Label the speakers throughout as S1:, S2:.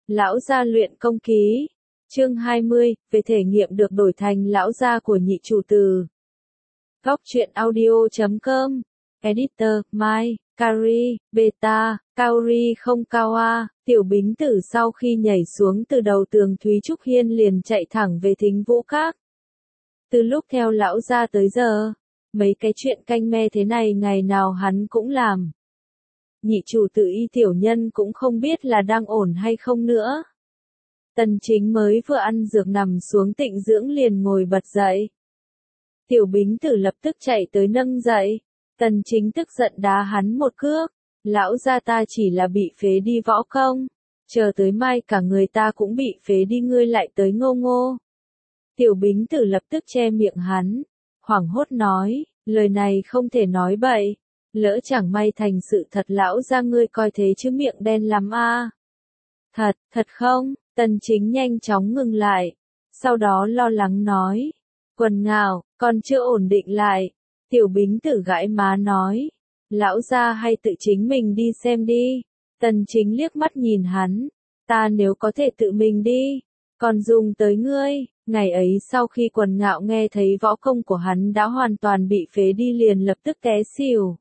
S1: Lão gia luyện công ký. Chương 20, về thể nghiệm được đổi thành lão gia của nhị chủ từ. Góc truyện audio.com. Editor, Mai, Kari, Beta, Kaori không cao a. Tiểu Bính Tử sau khi nhảy xuống từ đầu tường Thúy Trúc Hiên liền chạy thẳng về Thính Vũ Các. Từ lúc theo lão gia tới giờ, mấy cái chuyện canh me thế này ngày nào hắn cũng làm. Nhị chủ tự Y tiểu nhân cũng không biết là đang ổn hay không nữa. Tần Chính mới vừa ăn dược nằm xuống tịnh dưỡng liền ngồi bật dậy. Tiểu Bính Tử lập tức chạy tới nâng dậy. Tần Chính tức giận đá hắn một cước. Lão gia ta chỉ là bị phế đi võ công. Chờ tới mai cả người ta cũng bị phế đi, ngươi lại tới ngô ngô. Tiểu Bính Tử lập tức che miệng hắn. Hoảng hốt nói, lời này không thể nói bậy. Lỡ chẳng may thành sự thật, lão gia ngươi coi thế chứ miệng đen lắm a. Thật không? Tần Chính nhanh chóng ngừng lại. Sau đó lo lắng nói. Quần Ngạo, còn chưa ổn định lại. Tiểu Bính Tử gãi má nói. Lão gia hay tự chính mình đi xem đi. Tần Chính liếc mắt nhìn hắn. Ta nếu có thể tự mình đi, còn dùng tới ngươi. Ngày ấy sau khi Quần Ngạo nghe thấy võ công của hắn đã hoàn toàn bị phế đi liền lập tức té xỉu.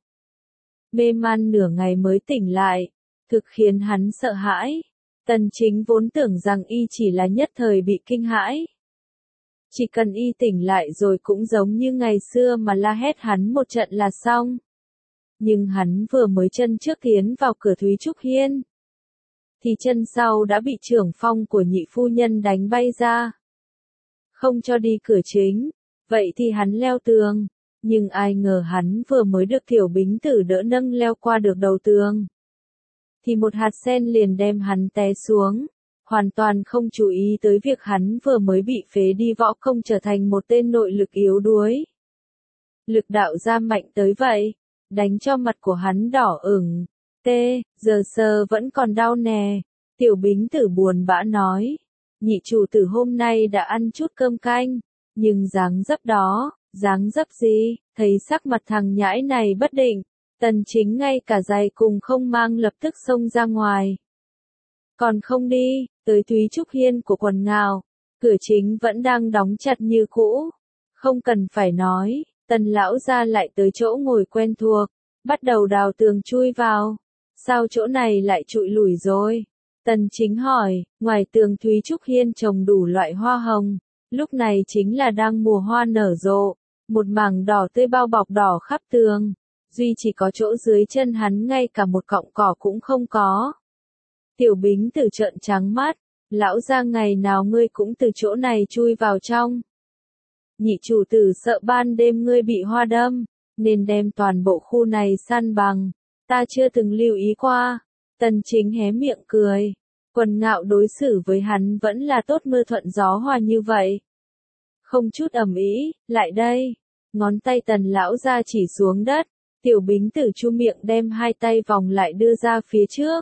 S1: Mê man nửa ngày mới tỉnh lại. Thực khiến hắn sợ hãi. Tần Chính vốn tưởng rằng y chỉ là nhất thời bị kinh hãi. Chỉ cần y tỉnh lại rồi cũng giống như ngày xưa mà la hét hắn một trận là xong. Nhưng hắn vừa mới chân trước tiến vào cửa Thúy Trúc Hiên, thì chân sau đã bị trưởng phong của nhị phu nhân đánh bay ra. Không cho đi cửa chính, vậy thì hắn leo tường. Nhưng ai ngờ hắn vừa mới được Tiểu Bính Tử đỡ nâng leo qua được đầu tường, thì một hạt sen liền đem hắn té xuống, hoàn toàn không chú ý tới việc hắn vừa mới bị phế đi võ công trở thành một tên nội lực yếu đuối. Lực đạo ra mạnh tới vậy, đánh cho mặt của hắn đỏ ửng. Giờ sờ vẫn còn đau nè. Tiểu Bính Tử buồn bã nói. Nhị chủ tử hôm nay đã ăn chút cơm canh, nhưng dáng dấp đó, dáng dấp gì, thấy sắc mặt thằng nhãi này bất định. Tần Chính ngay cả giày cùng không mang lập tức xông ra ngoài. Còn không đi, tới Thúy Trúc Hiên của Quần Ngạo, cửa chính vẫn đang đóng chặt như cũ. Không cần phải nói, Tần lão gia lại tới chỗ ngồi quen thuộc, bắt đầu đào tường chui vào. Sao chỗ này lại trụi lủi rồi? Tần Chính hỏi. Ngoài tường Thúy Trúc Hiên trồng đủ loại hoa hồng, lúc này chính là đang mùa hoa nở rộ, một mảng đỏ tươi bao bọc đỏ khắp tường. Duy chỉ có chỗ dưới chân hắn ngay cả một cọng cỏ cũng không có. Tiểu Bính Tử trợn trắng mắt. Lão gia ngày nào ngươi cũng từ chỗ này chui vào trong. Nhị chủ tử sợ ban đêm ngươi bị hoa đâm, nên đem toàn bộ khu này san bằng. Ta chưa từng lưu ý qua. Tần Chính hé miệng cười. Quần Ngạo đối xử với hắn vẫn là tốt, mưa thuận gió hòa như vậy. Không chút ầm ĩ, lại đây. Ngón tay Tần lão gia chỉ xuống đất. Tiểu Bính Tử chu miệng đem hai tay vòng lại đưa ra phía trước.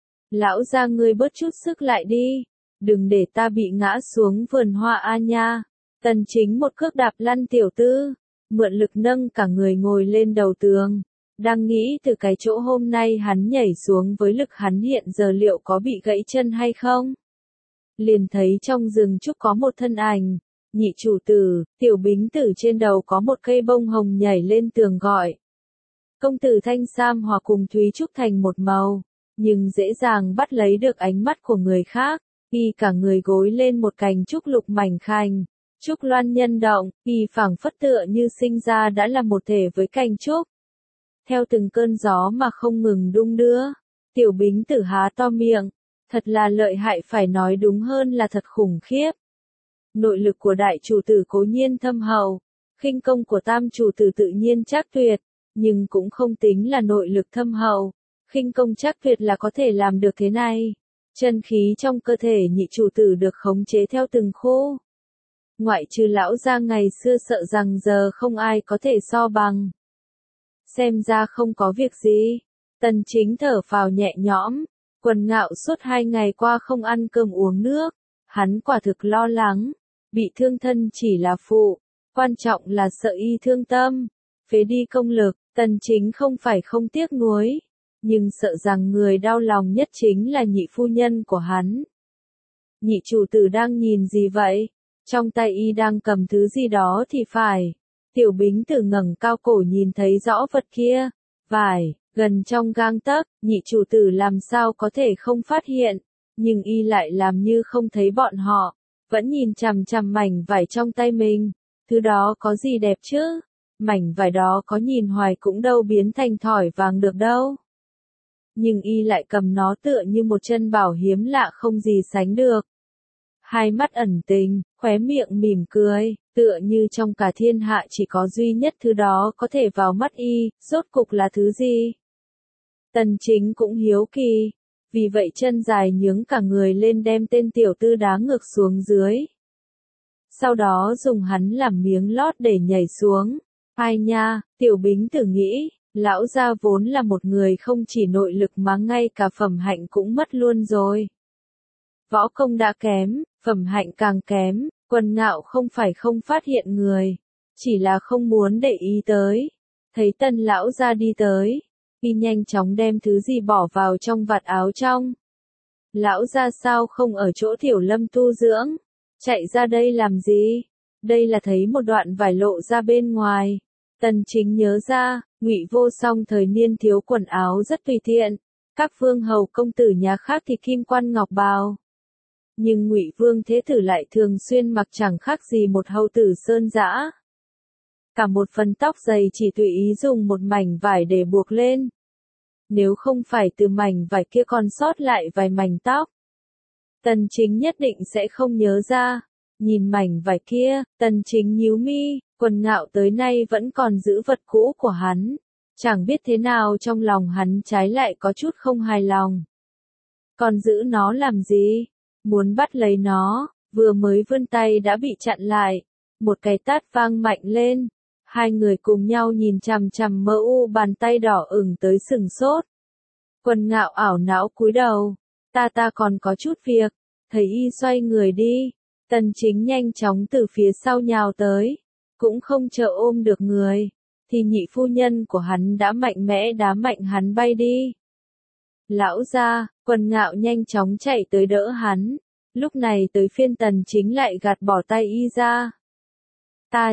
S1: Lão gia ngươi bớt chút sức lại đi. Đừng để ta bị ngã xuống vườn hoa a nha. Tần Chính một cước đạp lăn tiểu tư. Mượn lực nâng cả người ngồi lên đầu tường. Đang nghĩ từ cái chỗ hôm nay hắn nhảy xuống với lực hắn hiện giờ liệu có bị gãy chân hay không. Liền thấy trong rừng trúc có một thân ảnh. Nhị chủ tử, Tiểu Bính Tử trên đầu có một cây bông hồng nhảy lên tường gọi. Công tử thanh sam hòa cùng Thúy Trúc thành một màu, nhưng dễ dàng bắt lấy được ánh mắt của người khác. Y cả người gối lên một cành trúc lục mảnh khảnh, trúc loan nhân động, y phảng phất tựa như sinh ra đã là một thể với cành trúc. Theo từng cơn gió mà không ngừng đung đưa, Tiểu Bính Tử há to miệng, thật là lợi hại, phải nói đúng hơn là thật khủng khiếp. Nội lực của đại chủ tử cố nhiên thâm hậu, khinh công của tam chủ tử tự nhiên chắc tuyệt, nhưng cũng không tính là nội lực thâm hậu, khinh công chắc tuyệt là có thể làm được thế này. Chân khí trong cơ thể nhị chủ tử được khống chế theo từng khu. Ngoại trừ lão gia ngày xưa sợ rằng giờ không ai có thể so bằng. Xem ra không có việc gì. Tần Chính thở phào nhẹ nhõm. Quần Ngạo suốt 2 ngày qua không ăn cơm uống nước. Hắn quả thực lo lắng. Bị thương thân chỉ là phụ. Quan trọng là sợ y thương tâm. Phế đi công lực, Tần Chính không phải không tiếc nuối. Nhưng sợ rằng người đau lòng nhất chính là nhị phu nhân của hắn. nhị chủ tử đang nhìn gì vậy? Trong tay y đang cầm thứ gì đó thì phải. Tiểu Bính Tử ngẩng cao cổ nhìn thấy rõ vật kia. Vải, gần trong gang tấc, nhị chủ tử làm sao có thể không phát hiện. Nhưng y lại làm như không thấy bọn họ. Vẫn nhìn chằm chằm mảnh vải trong tay mình. Thứ đó có gì đẹp chứ? Mảnh vải đó có nhìn hoài cũng đâu biến thành thỏi vàng được đâu. Nhưng y lại cầm nó tựa như một chân bảo hiếm lạ không gì sánh được. Hai mắt ẩn tình, khóe miệng mỉm cười, tựa như trong cả thiên hạ chỉ có duy nhất thứ đó có thể vào mắt y, rốt cục là thứ gì? Tần Chính cũng hiếu kỳ, vì vậy chân dài nhướng cả người lên đem tên tiểu tư đá ngược xuống dưới. Sau đó dùng hắn làm miếng lót để nhảy xuống. Ai nha, Tiểu Bính Tử nghĩ, lão gia vốn là một người không chỉ nội lực mà ngay cả phẩm hạnh cũng mất luôn rồi. Võ công đã kém, phẩm hạnh càng kém, Quần Ngạo không phải không phát hiện người, chỉ là không muốn để ý tới. Thấy Tần lão gia đi tới, y nhanh chóng đem thứ gì bỏ vào trong vạt áo trong. Lão gia sao không ở chỗ Tiểu Lâm tu dưỡng? Chạy ra đây làm gì? Đây là thấy một đoạn vải lộ ra bên ngoài. Tần Chính nhớ ra, Ngụy Vô Song thời niên thiếu quần áo rất tùy tiện, các vương hầu công tử nhà khác thì kim quan ngọc bào. Nhưng Ngụy Vương Thế Tử lại thường xuyên mặc chẳng khác gì một hầu tử sơn dã. Cả một phần tóc dày chỉ tùy ý dùng một mảnh vải để buộc lên. Nếu không phải từ mảnh vải kia còn sót lại vài mảnh tóc, Tần Chính nhất định sẽ không nhớ ra. Nhìn mảnh vải kia, Tần Chính nhíu mi, Quần Ngạo tới nay vẫn còn giữ vật cũ của hắn. Chẳng biết thế nào trong lòng hắn trái lại có chút không hài lòng. Còn giữ nó làm gì? Muốn bắt lấy nó, vừa mới vươn tay đã bị chặn lại. Một cái tát vang mạnh lên. Hai người cùng nhau nhìn chằm chằm mơ u bàn tay đỏ ửng tới sừng sốt. Quần Ngạo ảo não cúi đầu. Ta còn có chút việc. Thấy y xoay người đi. Tần Chính nhanh chóng từ phía sau nhào tới. Cũng không chờ ôm được người. Thì nhị phu nhân của hắn đã mạnh mẽ đá mạnh hắn bay đi. Lão gia, Quần Ngạo nhanh chóng chạy tới đỡ hắn. Lúc này tới phiên Tần Chính lại gạt bỏ tay y ra. Ta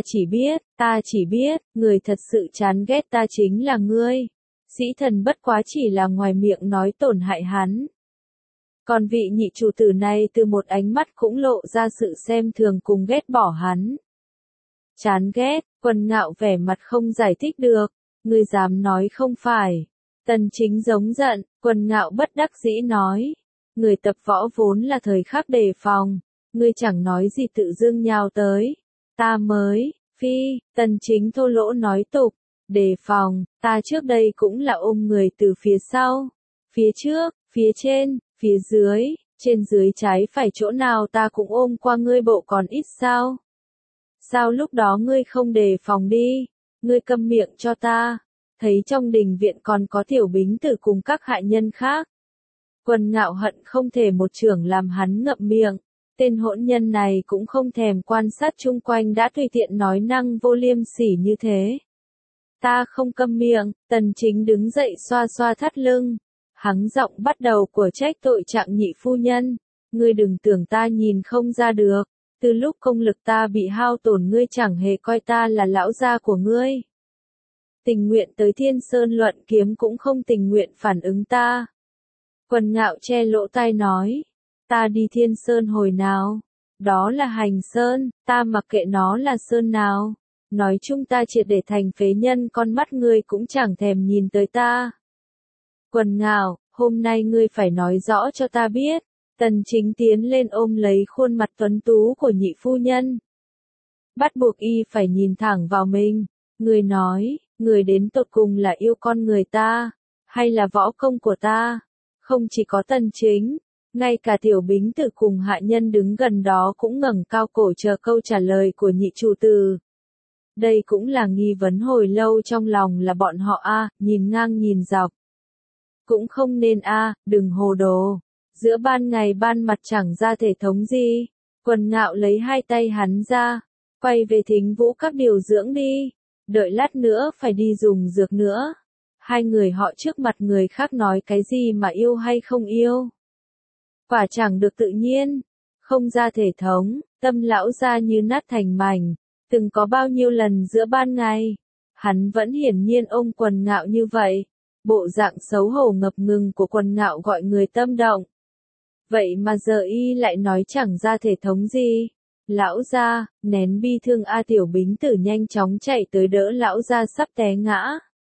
S1: chỉ biết, người thật sự chán ghét ta chính là ngươi. Sĩ thần bất quá chỉ là ngoài miệng nói tổn hại hắn. Còn vị nhị chủ tử này từ một ánh mắt cũng lộ ra sự xem thường cùng ghét bỏ hắn. Chán ghét, Quần Ngạo vẻ mặt không giải thích được. Ngươi dám nói không phải. Tần Chính giống giận, Quần Ngạo bất đắc dĩ nói. Người tập võ vốn là thời khắc đề phòng. Ngươi chẳng nói gì tự dưng nhào tới. Ta mới, Tần Chính thô lỗ nói tục. Đề phòng, ta trước đây cũng là ôm người từ phía sau. Phía trước, phía trên, phía dưới, trên dưới trái phải chỗ nào ta cũng ôm qua ngươi bộ còn ít sao? Sao lúc đó ngươi không đề phòng đi? Ngươi câm miệng cho ta. Thấy trong đình viện còn có Tiểu Bính Tử cùng các hạ nhân khác. Quần Ngạo hận không thể một chưởng làm hắn ngậm miệng. Tên hỗn nhân này cũng không thèm quan sát chung quanh đã tùy tiện nói năng vô liêm sỉ như thế. Ta không câm miệng, Tần Chính đứng dậy xoa xoa thắt lưng. Hắng giọng bắt đầu của trách tội trạng nhị phu nhân. Ngươi đừng tưởng ta nhìn không ra được. Từ lúc công lực ta bị hao tổn ngươi chẳng hề coi ta là lão gia của ngươi. Tình nguyện tới Thiên Sơn luận kiếm cũng không tình nguyện phản ứng ta. Quần Ngạo che lỗ tai nói. Ta đi Thiên Sơn hồi nào? Đó là Hành Sơn, ta mặc kệ nó là Sơn nào. Nói chung ta triệt để thành phế nhân, con mắt ngươi cũng chẳng thèm nhìn tới ta. Quần Ngạo, hôm nay ngươi phải nói rõ cho ta biết. Tần Chính tiến lên ôm lấy khuôn mặt tuấn tú của nhị phu nhân. Bắt buộc y phải nhìn thẳng vào mình. Ngươi nói, người đến tột cùng là yêu con người ta, hay là võ công của ta? Không chỉ có Tần Chính, ngay cả Tiểu Bính Tử cùng hạ nhân đứng gần đó cũng ngẩng cao cổ chờ câu trả lời của nhị chủ tử. Đây cũng là nghi vấn hồi lâu trong lòng là bọn họ nhìn ngang nhìn dọc. Cũng không nên đừng hồ đồ. Giữa ban ngày ban mặt chẳng ra thể thống gì. Quần Ngạo lấy hai tay hắn ra, quay về Thính Vũ các điều dưỡng đi. Đợi lát nữa phải đi dùng dược nữa. Hai người họ trước mặt người khác nói cái gì mà yêu hay không yêu. Quả chẳng được tự nhiên. Không ra thể thống, tâm lão gia như nát thành mảnh. Từng có bao nhiêu lần giữa ban ngày, hắn vẫn hiển nhiên ôm Quần Ngạo như vậy. Bộ dạng xấu hổ ngập ngừng của Quần Ngạo gọi người tâm động. Vậy mà giờ y lại nói chẳng ra thể thống gì. Lão gia, nén bi thương A Tiểu Bính Tử nhanh chóng chạy tới đỡ lão gia sắp té ngã.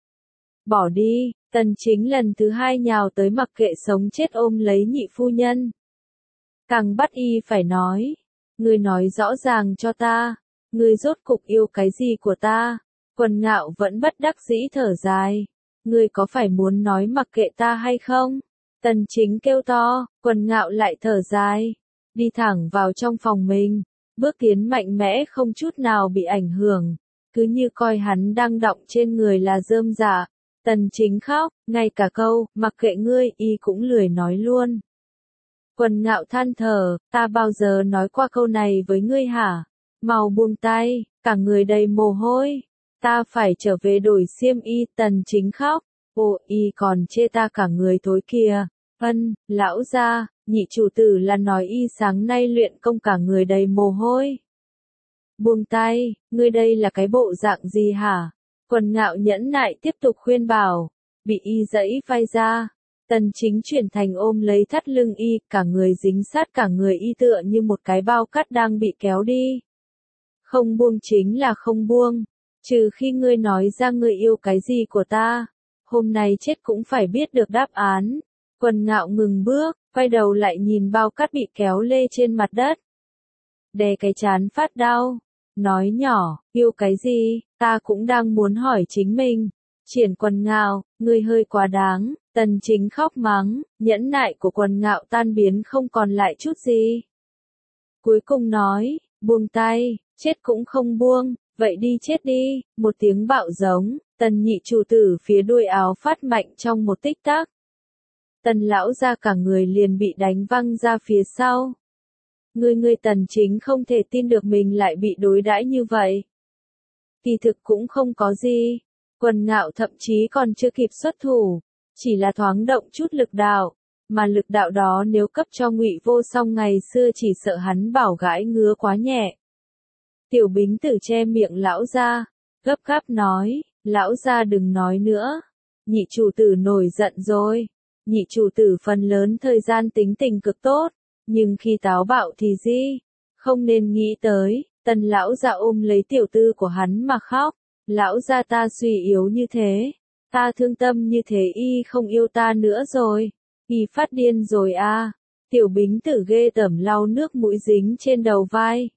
S1: Bỏ đi, Tần Chính lần thứ hai nhào tới mặc kệ sống chết ôm lấy nhị phu nhân. Càng bắt y phải nói. Ngươi nói rõ ràng cho ta. Ngươi rốt cục yêu cái gì của ta? Quần Ngạo vẫn bất đắc dĩ thở dài. Ngươi có phải muốn nói mặc kệ ta hay không? Tần Chính kêu to, Quần Ngạo lại thở dài. Đi thẳng vào trong phòng mình. Bước tiến mạnh mẽ không chút nào bị ảnh hưởng. Cứ như coi hắn đang đọng trên người là rơm rạ. Tần Chính khóc, ngay cả câu, mặc kệ ngươi, y cũng lười nói luôn. Quần Ngạo than thở, ta bao giờ nói qua câu này với ngươi hả? Mau buông tay, cả người đầy mồ hôi. Ta phải trở về đổi xiêm y. Tần Chính khóc, ồ, y còn chê ta cả người thối kìa. Lão gia, nhị chủ tử là nói y sáng nay luyện công cả người đầy mồ hôi. Buông tay, ngươi đây là cái bộ dạng gì hả? Quần Ngạo nhẫn nại tiếp tục khuyên bảo, bị y giãy vai ra. Tần Chính chuyển thành ôm lấy thắt lưng y, cả người dính sát cả người y tựa như một cái bao cát đang bị kéo đi. Không buông chính là không buông, trừ khi ngươi nói ra ngươi yêu cái gì của ta, hôm nay chết cũng phải biết được đáp án. Quần Ngạo ngừng bước, quay đầu lại nhìn bao cát bị kéo lê trên mặt đất. Đè cái trán phát đau, nói nhỏ, yêu cái gì, ta cũng đang muốn hỏi chính mình. Triển Quần Ngạo, ngươi hơi quá đáng. Tần Chính khóc mắng, nhẫn nại của Quần Ngạo tan biến không còn lại chút gì. Cuối cùng nói, buông tay, chết cũng không buông, vậy đi chết đi. Một tiếng bạo giống, Tần nhị chủ tử phía đuôi áo phát mạnh trong một tích tắc. Tần lão ra cả người liền bị đánh văng ra phía sau. Ngươi Tần Chính không thể tin được mình lại bị đối đãi như vậy. Kỳ thực cũng không có gì. Quần Ngạo thậm chí còn chưa kịp xuất thủ. Chỉ là thoáng động chút lực đạo, mà lực đạo đó nếu cấp cho Ngụy Vô Song ngày xưa chỉ sợ hắn bảo gãi ngứa quá nhẹ. Tiểu Bính Tử che miệng lão gia, gấp gáp nói, lão gia đừng nói nữa. Nhị chủ tử nổi giận rồi. Nhị chủ tử phần lớn thời gian tính tình cực tốt, nhưng khi táo bạo thì gì? Không nên nghĩ tới. Tần lão gia ôm lấy tiểu tư của hắn mà khóc. Lão gia ta suy yếu như thế. Ta thương tâm như thế y không yêu ta nữa rồi. Y phát điên rồi à. Tiểu Bính Tử ghê tởm lau nước mũi dính trên đầu vai.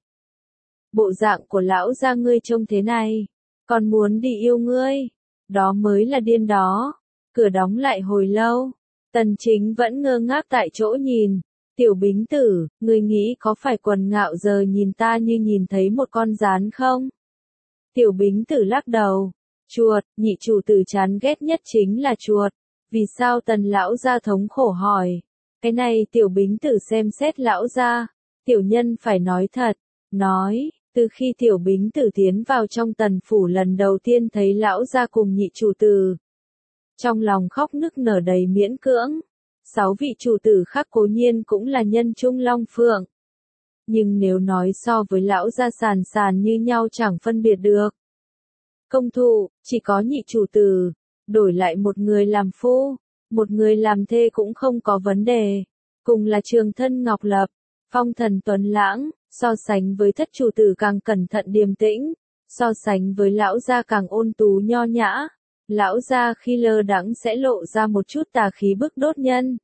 S1: Bộ dạng của lão gia ngươi trông thế này. Còn muốn đi yêu ngươi. Đó mới là điên đó. Cửa đóng lại hồi lâu. Tần Chính vẫn ngơ ngác tại chỗ nhìn. Tiểu Bính Tử, ngươi nghĩ có phải Quần Ngạo giờ nhìn ta như nhìn thấy một con gián không? Tiểu Bính Tử lắc đầu. Chuột, nhị chủ tử chán ghét nhất chính là chuột. Vì sao Tần lão gia thống khổ hỏi? Cái này Tiểu Bính Tử xem xét lão gia. Tiểu nhân phải nói thật. Nói, từ khi Tiểu Bính Tử tiến vào trong Tần phủ lần đầu tiên thấy lão gia cùng nhị chủ tử. Trong lòng khóc nức nở đầy miễn cưỡng. 6 vị chủ tử khác cố nhiên cũng là nhân trung long phượng. Nhưng nếu nói so với lão gia sàn sàn như nhau chẳng phân biệt được. Công thụ, chỉ có nhị chủ tử, đổi lại một người làm phu, một người làm thê cũng không có vấn đề. Cùng là trường thân ngọc lập, phong thần tuấn lãng, so sánh với thất chủ tử càng cẩn thận điềm tĩnh, so sánh với lão gia càng ôn tú nho nhã. Lão gia khi lơ đãng sẽ lộ ra một chút tà khí bức đốt nhân.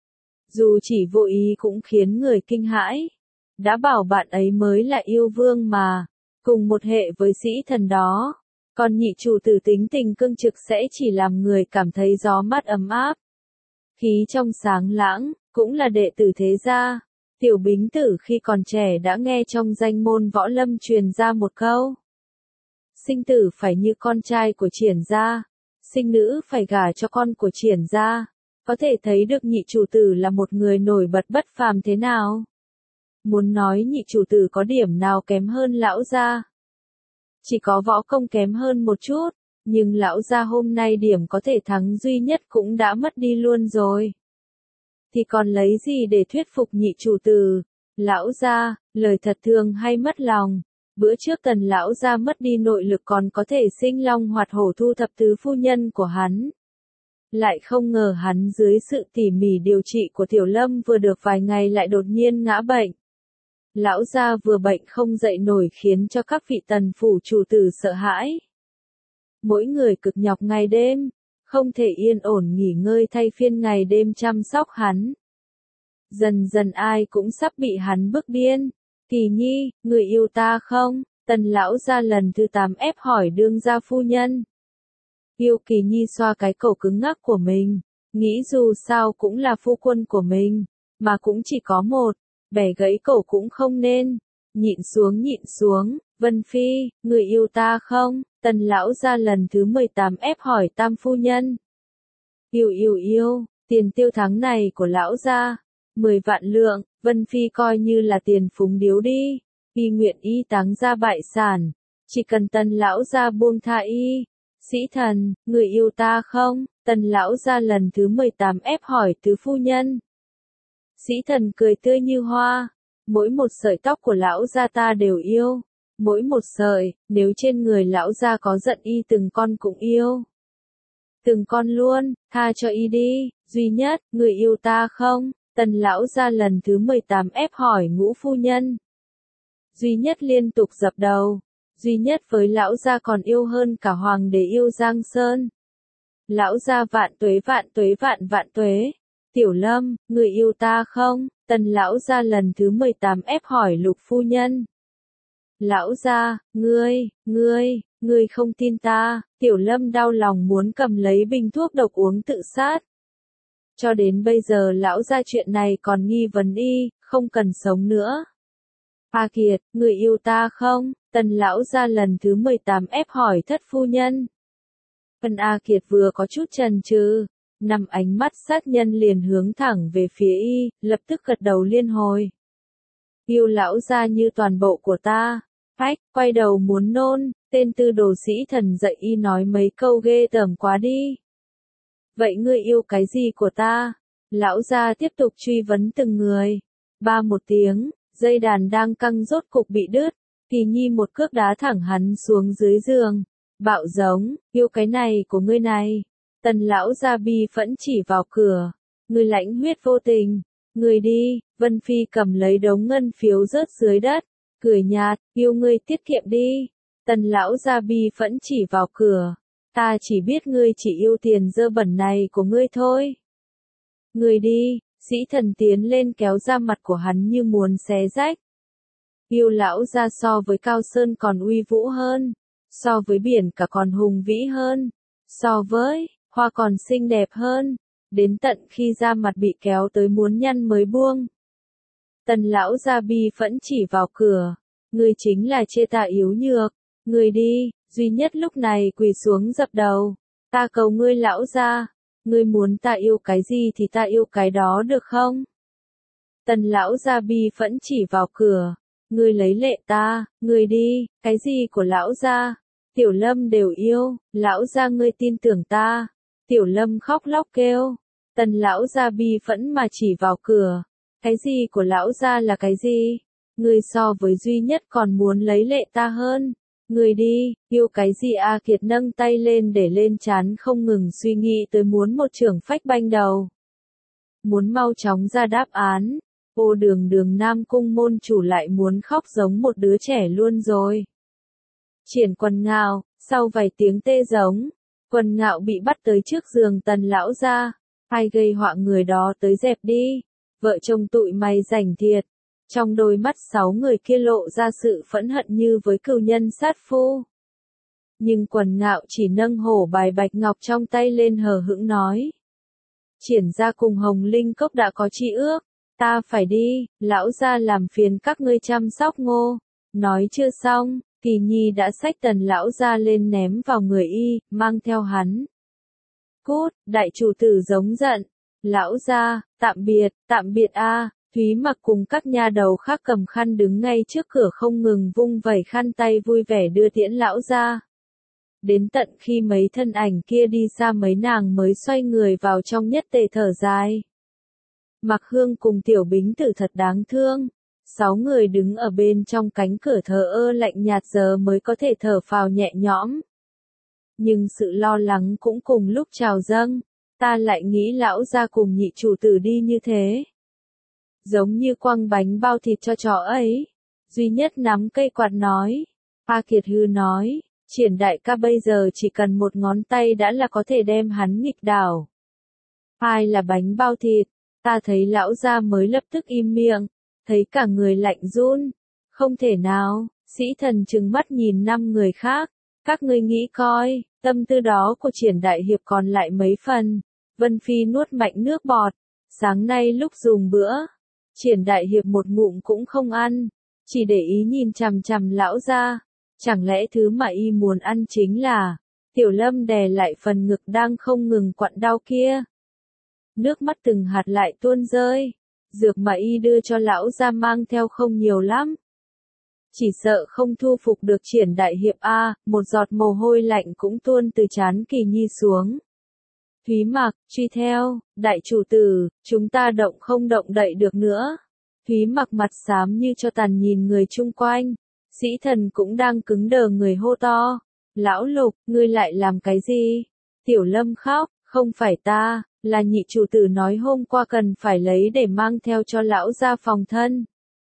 S1: Dù chỉ vô ý cũng khiến người kinh hãi. Đã bảo bạn ấy mới là yêu vương mà, cùng một hệ với sĩ thần đó. Còn nhị chủ tử tính tình cương trực sẽ chỉ làm người cảm thấy gió mát ấm áp. Khí trong sáng lãng, cũng là đệ tử thế gia. Tiểu Bính Tử khi còn trẻ đã nghe trong danh môn võ lâm truyền ra một câu. Sinh tử phải như con trai của Triển gia, sinh nữ phải gả cho con của Triển gia. Có thể thấy được nhị chủ tử là một người nổi bật bất phàm thế nào. Muốn nói nhị chủ tử có điểm nào kém hơn lão gia. Chỉ có võ công kém hơn một chút, nhưng lão gia hôm nay điểm có thể thắng duy nhất cũng đã mất đi luôn rồi. Thì còn lấy gì để thuyết phục nhị chủ tử? Lão gia, lời thật thường hay mất lòng. Bữa trước Tần lão gia mất đi nội lực còn có thể sinh long hoạt hổ thu thập tứ phu nhân của hắn. Lại không ngờ hắn dưới sự tỉ mỉ điều trị của Tiểu Lâm vừa được vài ngày lại đột nhiên ngã bệnh. Lão gia vừa bệnh không dậy nổi khiến cho các vị Tần phủ chủ tử sợ hãi. Mỗi người cực nhọc ngày đêm, không thể yên ổn nghỉ ngơi thay phiên ngày đêm chăm sóc hắn. Dần dần ai cũng sắp bị hắn bức điên. Kỳ nhi, người yêu ta không? Tần lão gia lần thứ 8 ép hỏi đương gia phu nhân. Yêu Kỳ nhi xoa cái cổ cứng ngắc của mình, nghĩ dù sao cũng là phu quân của mình, mà cũng chỉ có một, bẻ gãy cổ cũng không nên. Nhịn xuống, Vân Phi, người yêu ta không? Tần lão gia lần thứ 18 ép hỏi tam phu nhân. Yêu, tiền tiêu tháng này của lão gia, 10 vạn lượng, Vân Phi coi như là tiền phúng điếu đi, y nguyện y táng ra bại sản, chỉ cần Tần lão gia buông tha y. Sĩ thần, người yêu ta không? Tần lão gia lần thứ 18 ép hỏi tứ phu nhân. Sĩ thần cười tươi như hoa, mỗi một sợi tóc của lão gia ta đều yêu, mỗi một sợi, nếu trên người lão gia có giận y từng con cũng yêu. Từng con luôn, tha cho y đi, Duy Nhất, người yêu ta không? Tần lão gia lần thứ 18 ép hỏi ngũ phu nhân. Duy Nhất liên tục dập đầu. Duy Nhất với lão gia còn yêu hơn cả hoàng đế yêu Giang Sơn. Lão gia vạn tuế. Tiểu Lâm, người yêu ta không? Tần lão gia lần thứ 18 ép hỏi lục phu nhân. Lão gia, ngươi không tin ta. Tiểu Lâm đau lòng muốn cầm lấy bình thuốc độc uống tự sát. Cho đến bây giờ lão gia chuyện này còn nghi vấn y, không cần sống nữa. A Kiệt, người yêu ta không? Tần lão gia lần thứ 18 ép hỏi thất phu nhân. Phần A Kiệt vừa có chút chần chừ, nằm ánh mắt sát nhân liền hướng thẳng về phía y, lập tức gật đầu liên hồi. Yêu lão gia như toàn bộ của ta. Phách, quay đầu muốn nôn, tên tư đồ sĩ thần dạy y nói mấy câu ghê tởm quá đi. Vậy ngươi yêu cái gì của ta? Lão gia tiếp tục truy vấn từng người. Ba một tiếng, dây đàn đang căng rốt cục bị đứt. Kỳ nhi một cước đá thẳng hắn xuống dưới giường. Bạo giống, yêu cái này của ngươi này. Tần lão gia bi phẫn chỉ vào cửa. Ngươi lãnh huyết vô tình. Ngươi đi, Vân Phi cầm lấy đống ngân phiếu rớt dưới đất. Cười nhạt, yêu ngươi tiết kiệm đi. Tần lão gia bi phẫn chỉ vào cửa. Ta chỉ biết ngươi chỉ yêu tiền dơ bẩn này của ngươi thôi. Ngươi đi, sĩ thần tiến lên kéo ra mặt của hắn như muốn xé rách. Yêu lão gia so với Cao Sơn còn uy vũ hơn, so với biển cả còn hùng vĩ hơn, so với hoa còn xinh đẹp hơn, đến tận khi da mặt bị kéo tới muốn nhăn mới buông. Tần lão gia bi phẫn chỉ vào cửa, ngươi chính là chê ta yếu nhược, ngươi đi. Duy Nhất lúc này quỳ xuống dập đầu, ta cầu ngươi lão gia, ngươi muốn ta yêu cái gì thì ta yêu cái đó được không? Tần lão gia bi phẫn chỉ vào cửa, ngươi lấy lệ ta, ngươi đi, cái gì của lão gia? Tiểu Lâm đều yêu, lão gia ngươi tin tưởng ta. Tiểu Lâm khóc lóc kêu, Tần lão gia bi phẫn mà chỉ vào cửa, cái gì của lão gia là cái gì? Ngươi so với Duy Nhất còn muốn lấy lệ ta hơn. Ngươi đi, yêu cái gì? A Kiệt nâng tay lên để lên trán không ngừng suy nghĩ tới muốn một chưởng phách banh đầu. Muốn mau chóng ra đáp án. Ô Đường Nam cung môn chủ lại muốn khóc giống một đứa trẻ luôn rồi. Triển Quần Ngạo, sau vài tiếng tê giống, Quần Ngạo bị bắt tới trước giường Tần lão gia. Ai gây họa người đó tới dẹp đi. Vợ chồng tụi mày rảnh thiệt. Trong đôi mắt 6 người kia lộ ra sự phẫn hận như với cừu nhân sát phu. Nhưng Quần Ngạo chỉ nâng hổ bài bạch ngọc trong tay lên hờ hững nói. Triển gia cùng Hồng Linh Cốc đã có chi ước, ta phải đi, lão gia làm phiền các ngươi chăm sóc Ngô. Nói chưa xong, Kỳ Nhi đã xách Tần lão gia lên ném vào người y, mang theo hắn. Cút, đại chủ tử giống giận. Lão gia, tạm biệt a. Thúy Mặc cùng các nha đầu khác cầm khăn đứng ngay trước cửa không ngừng vung vẩy khăn tay vui vẻ đưa tiễn lão gia. Đến tận khi mấy thân ảnh kia đi xa mấy nàng mới xoay người vào trong nhất tề thở dài. Mặc Hương cùng Tiểu Bính Tử thật đáng thương. 6 người đứng ở bên trong cánh cửa thờ ơ lạnh nhạt giờ mới có thể thở phào nhẹ nhõm. Nhưng sự lo lắng cũng cùng lúc trào dâng, ta lại nghĩ lão gia cùng nhị chủ tử đi như thế. Giống như quăng bánh bao thịt cho chó ấy. Duy Nhất nắm cây quạt nói. Pa Kiệt Hư nói, Triển đại ca bây giờ chỉ cần một ngón tay đã là có thể đem hắn nghịch đảo. Ai là bánh bao thịt? Ta thấy lão gia mới lập tức im miệng, thấy cả người lạnh run. Không thể nào, Sĩ Thần trừng mắt nhìn 5 người khác. Các ngươi nghĩ coi, tâm tư đó của Triển đại hiệp còn lại mấy phần. Vân Phi nuốt mạnh nước bọt. Sáng nay lúc dùng bữa, Triển đại hiệp một ngụm cũng không ăn, chỉ để ý nhìn chằm chằm lão gia. Chẳng lẽ thứ mà y muốn ăn chính là Tiểu Lâm đè lại phần ngực đang không ngừng quặn đau kia. Nước mắt từng hạt lại tuôn rơi. Dược mà y đưa cho lão gia mang theo không nhiều lắm. Chỉ sợ không thu phục được Triển đại hiệp a, một giọt mồ hôi lạnh cũng tuôn từ trán Kỳ Nhi xuống. Thúy Mặc, truy theo, đại chủ tử, chúng ta động không động đậy được nữa. Thúy Mặc mặt xám như cho tàn nhìn người chung quanh. Sĩ Thần cũng đang cứng đờ người hô to. Lão Lục, ngươi lại làm cái gì? Tiểu Lâm khóc, không phải ta, là nhị chủ tử nói hôm qua cần phải lấy để mang theo cho lão gia phòng thân.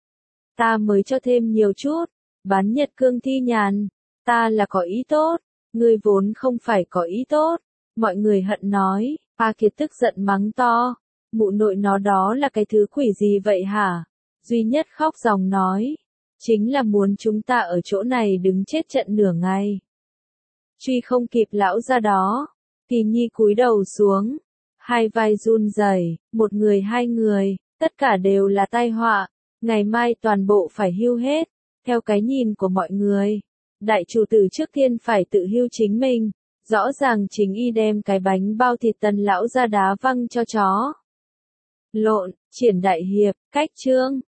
S1: Ta mới cho thêm nhiều chút, bán nhật cương thi nhàn, ta là có ý tốt, ngươi vốn không phải có ý tốt. Mọi người hận nói, Pa Kiệt tức giận mắng to, mụ nội nó đó là cái thứ quỷ gì vậy hả? Duy Nhất khóc ròng nói, chính là muốn chúng ta ở chỗ này đứng chết trận nửa ngày. Truy không kịp lão ra đó, Kỳ Nhi cúi đầu xuống, hai vai run rẩy, một người hai người, tất cả đều là tai họa, ngày mai toàn bộ phải hưu hết, theo cái nhìn của mọi người. Đại chủ tử trước tiên phải tự hưu chính mình, rõ ràng chính y đem cái bánh bao thịt Tần lão ra đá văng cho chó. Lộn, Triển đại hiệp, cách chương.